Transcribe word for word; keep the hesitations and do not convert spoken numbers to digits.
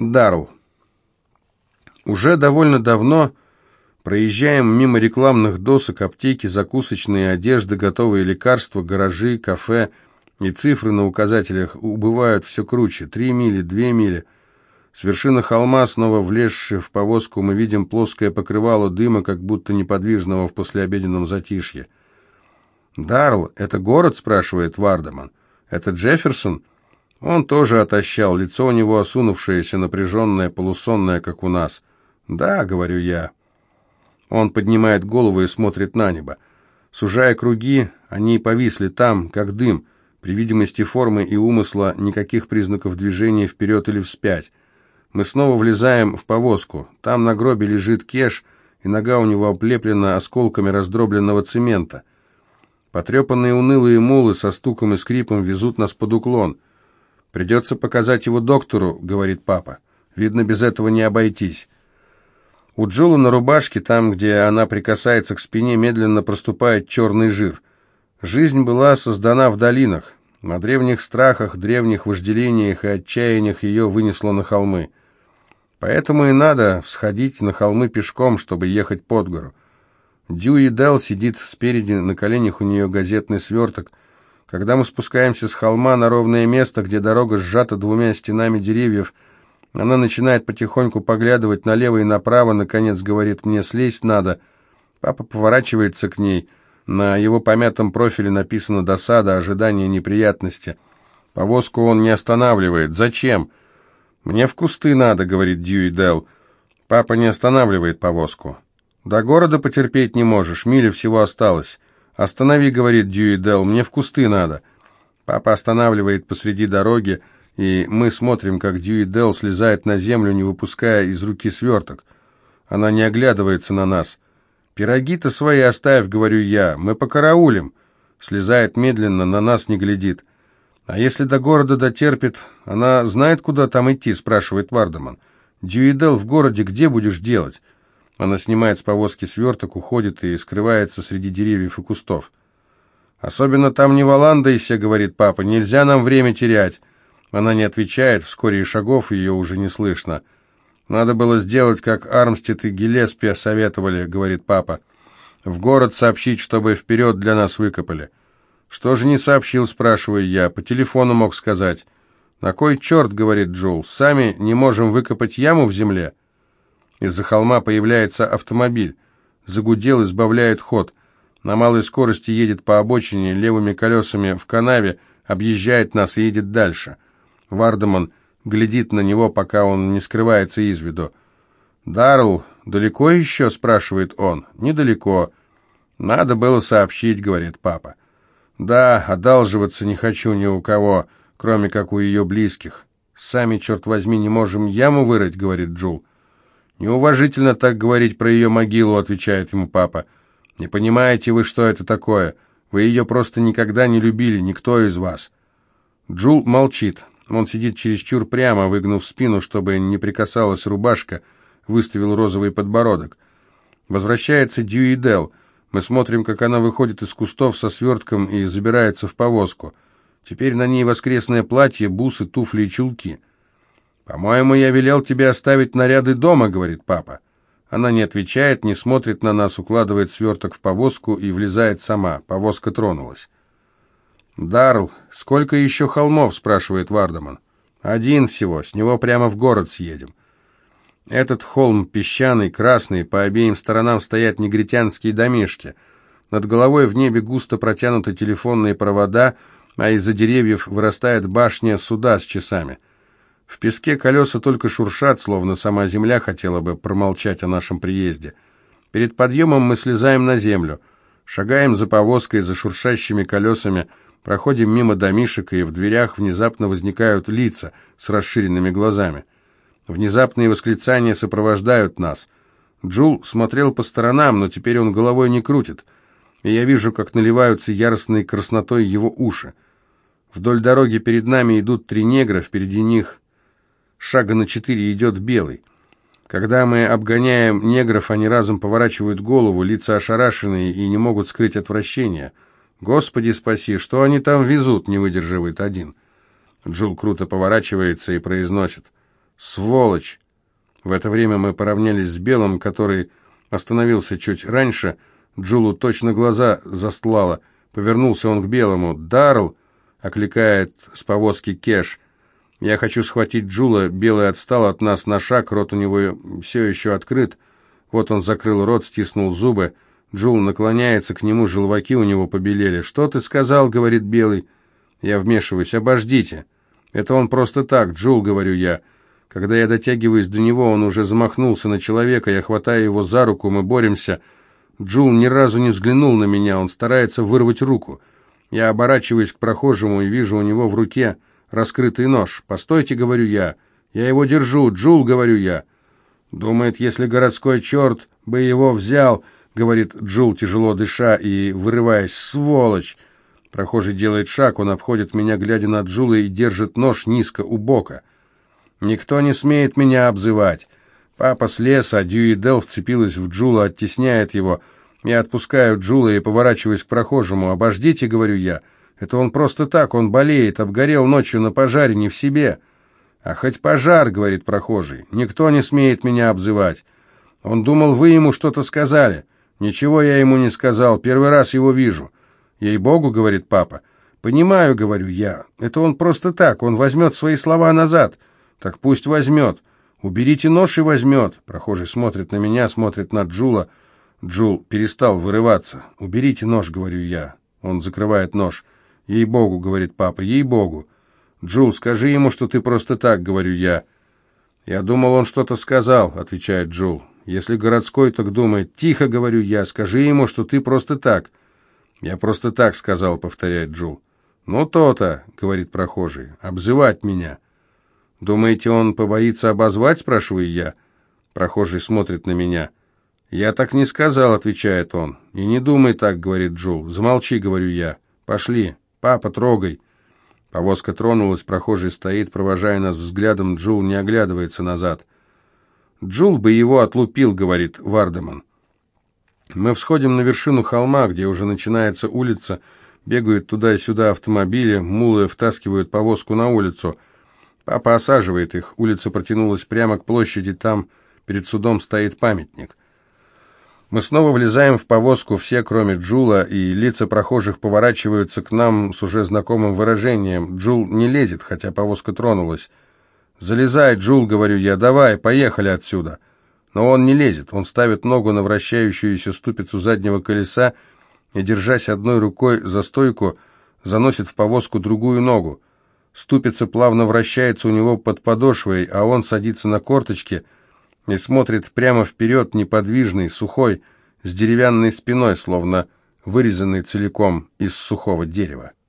Дарл. Уже довольно давно проезжаем мимо рекламных досок, аптеки, закусочные, одежды, готовые лекарства, гаражи, кафе, и цифры на указателях убывают все круче. Три мили, две мили. С вершины холма, снова влезши в повозку, мы видим плоское покрывало дыма, как будто неподвижного в послеобеденном затишье. «Дарл, это город?» — спрашивает Вардеман. «Это Джефферсон?» Он тоже отощал, лицо у него осунувшееся, напряженное, полусонное, как у нас. «Да», — говорю я. Он поднимает голову и смотрит на небо. Сужая круги, они повисли там, как дым. При видимости формы и умысла никаких признаков движения вперед или вспять. Мы снова влезаем в повозку. Там на гробе лежит Кеш, и нога у него облеплена осколками раздробленного цемента. Потрепанные унылые мулы со стуком и скрипом везут нас под уклон. «Придется показать его доктору», — говорит папа. «Видно, без этого не обойтись». У Джулы на рубашке, там, где она прикасается к спине, медленно проступает черный жир. Жизнь была создана в долинах. На древних страхах, древних вожделениях и отчаяниях ее вынесло на холмы. Поэтому и надо всходить на холмы пешком, чтобы ехать под гору. Дьюи Делл сидит спереди, на коленях у нее газетный сверток. Когда мы спускаемся с холма на ровное место, где дорога сжата двумя стенами деревьев, она начинает потихоньку поглядывать налево и направо, наконец говорит мне: «Слезть надо». Папа поворачивается к ней. На его помятом профиле написано «Досада, ожидание, неприятности». Повозку он не останавливает. «Зачем?» «Мне в кусты надо», — говорит Дьюи Делл. Папа не останавливает повозку. «До города потерпеть не можешь, миля всего осталось». «Останови», — говорит Дьюи Делл, — «мне в кусты надо». Папа останавливает посреди дороги, и мы смотрим, как Дьюи Делл слезает на землю, не выпуская из руки сверток. Она не оглядывается на нас. «Пироги-то свои оставь», — говорю я, — «мы покараулим». Слезает медленно, на нас не глядит. «А если до города дотерпит, она знает, куда там идти?» — спрашивает Вардеман. «Дьюи Делл, в городе где будешь делать?» Она снимает с повозки сверток, уходит и скрывается среди деревьев и кустов. «Особенно там не валандайся», — говорит папа, — «нельзя нам время терять». Она не отвечает, вскоре и шагов ее уже не слышно. «Надо было сделать, как Армстед и Гиллеспи советовали», — говорит папа. «В город сообщить, чтобы вперед для нас выкопали». «Что же не сообщил?» — спрашиваю я. «По телефону мог сказать». «На кой черт?» — говорит Джул. «Сами не можем выкопать яму в земле?» Из-за холма появляется автомобиль. Загудел, избавляет ход. На малой скорости едет по обочине, левыми колесами в канаве, объезжает нас и едет дальше. Вардеман глядит на него, пока он не скрывается из виду. «Дарл, далеко еще?» — спрашивает он. «Недалеко». «Надо было сообщить», — говорит папа. «Да, одалживаться не хочу ни у кого, кроме как у ее близких. Сами, черт возьми, не можем яму вырыть», — говорит Джул. «Неуважительно так говорить про ее могилу», — отвечает ему папа. «Не понимаете вы, что это такое? Вы ее просто никогда не любили, никто из вас». Джул молчит. Он сидит чересчур прямо, выгнув спину, чтобы не прикасалась рубашка, выставил розовый подбородок. Возвращается Дьюи Делл. Мы смотрим, как она выходит из кустов со свертком и забирается в повозку. Теперь на ней воскресное платье, бусы, туфли и чулки. «По-моему, я велел тебе оставить наряды дома», — говорит папа. Она не отвечает, не смотрит на нас, укладывает сверток в повозку и влезает сама. Повозка тронулась. «Дарл, сколько еще холмов?» — спрашивает Вардеман. «Один всего, с него прямо в город съедем». Этот холм песчаный, красный, по обеим сторонам стоят негритянские домишки. Над головой в небе густо протянуты телефонные провода, а из-за деревьев вырастает башня суда с часами. В песке колеса только шуршат, словно сама земля хотела бы промолчать о нашем приезде. Перед подъемом мы слезаем на землю, шагаем за повозкой, за шуршащими колесами, проходим мимо домишек, и в дверях внезапно возникают лица с расширенными глазами. Внезапные восклицания сопровождают нас. Джул смотрел по сторонам, но теперь он головой не крутит, и я вижу, как наливаются яростной краснотой его уши. Вдоль дороги перед нами идут три негра, впереди них шага на четыре идет белый. Когда мы обгоняем негров, они разом поворачивают голову, лица ошарашенные и не могут скрыть отвращение. «Господи спаси, что они там везут?» — не выдерживает один. Джул круто поворачивается и произносит: «Сволочь!» В это время мы поравнялись с Белым, который остановился чуть раньше. Джулу точно глаза застлало. Повернулся он к Белому. «Даррелл!» — окликает с повозки Кэш. Я хочу схватить Джула. Белый отстал от нас на шаг, рот у него все еще открыт. Вот он закрыл рот, стиснул зубы. Джул наклоняется к нему, желваки у него побелели. «Что ты сказал?» — говорит Белый. Я вмешиваюсь. «Обождите». «Это он просто так, Джул», — говорю я. Когда я дотягиваюсь до него, он уже замахнулся на человека. Я хватаю его за руку, мы боремся. Джул ни разу не взглянул на меня, он старается вырвать руку. Я оборачиваюсь к прохожему и вижу у него в руке раскрытый нож. «Постойте», — говорю я. «Я его держу, Джул», — говорю я. «Думает, если городской черт бы его взял», — говорит Джул, тяжело дыша и вырываясь. «Сволочь!» Прохожий делает шаг, он обходит меня, глядя на Джула, и держит нож низко у бока. «Никто не смеет меня обзывать». Папа слез, а Дьюи Делл вцепилась в Джула, оттесняет его. Я отпускаю Джула и поворачиваюсь к прохожему. «Обождите», — говорю я. «Это он просто так, он болеет, обгорел ночью на пожаре, не в себе». «А хоть пожар», — говорит прохожий, — «никто не смеет меня обзывать». Он думал, вы ему что-то сказали. «Ничего я ему не сказал, первый раз его вижу». «Ей-богу», — говорит папа. «Понимаю», — говорю я, — «это он просто так, он возьмет свои слова назад». «Так пусть возьмет. Уберите нож и возьмет». Прохожий смотрит на меня, смотрит на Джула. Джул перестал вырываться. «Уберите нож», — говорю я. Он закрывает нож. «Ей-богу», — говорит папа, — «ей-богу». «Джул, скажи ему, что ты просто так», — говорю я. «Я думал, он что-то сказал», — отвечает Джул. «Если городской так думает». «Тихо», — говорю я, — «скажи ему, что ты просто так». «Я просто так сказал», — повторяет Джул. «Ну то-то», — говорит прохожий, — «обзывать меня». «Думаете, он побоится обозвать?» — спрашиваю я. Прохожий смотрит на меня. «Я так не сказал», — отвечает он. «И не думай так», — говорит Джул. «Замолчи», — говорю я. «Пошли. Папа, трогай». Повозка тронулась, прохожий стоит, провожая нас взглядом, Джул не оглядывается назад. «Джул бы его отлупил», — говорит Вардеман. Мы всходим на вершину холма, где уже начинается улица, бегают туда и сюда автомобили, мулы втаскивают повозку на улицу. Папа осаживает их, улица протянулась прямо к площади, там перед судом стоит памятник. Мы снова влезаем в повозку, все, кроме Джула, и лица прохожих поворачиваются к нам с уже знакомым выражением. Джул не лезет, хотя повозка тронулась. «Залезай, Джул», — говорю я, — «давай, поехали отсюда». Но он не лезет, он ставит ногу на вращающуюся ступицу заднего колеса и, держась одной рукой за стойку, заносит в повозку другую ногу. Ступица плавно вращается у него под подошвой, а он садится на корточки и смотрит прямо вперед, неподвижный, сухой, с деревянной спиной, словно вырезанный целиком из сухого дерева.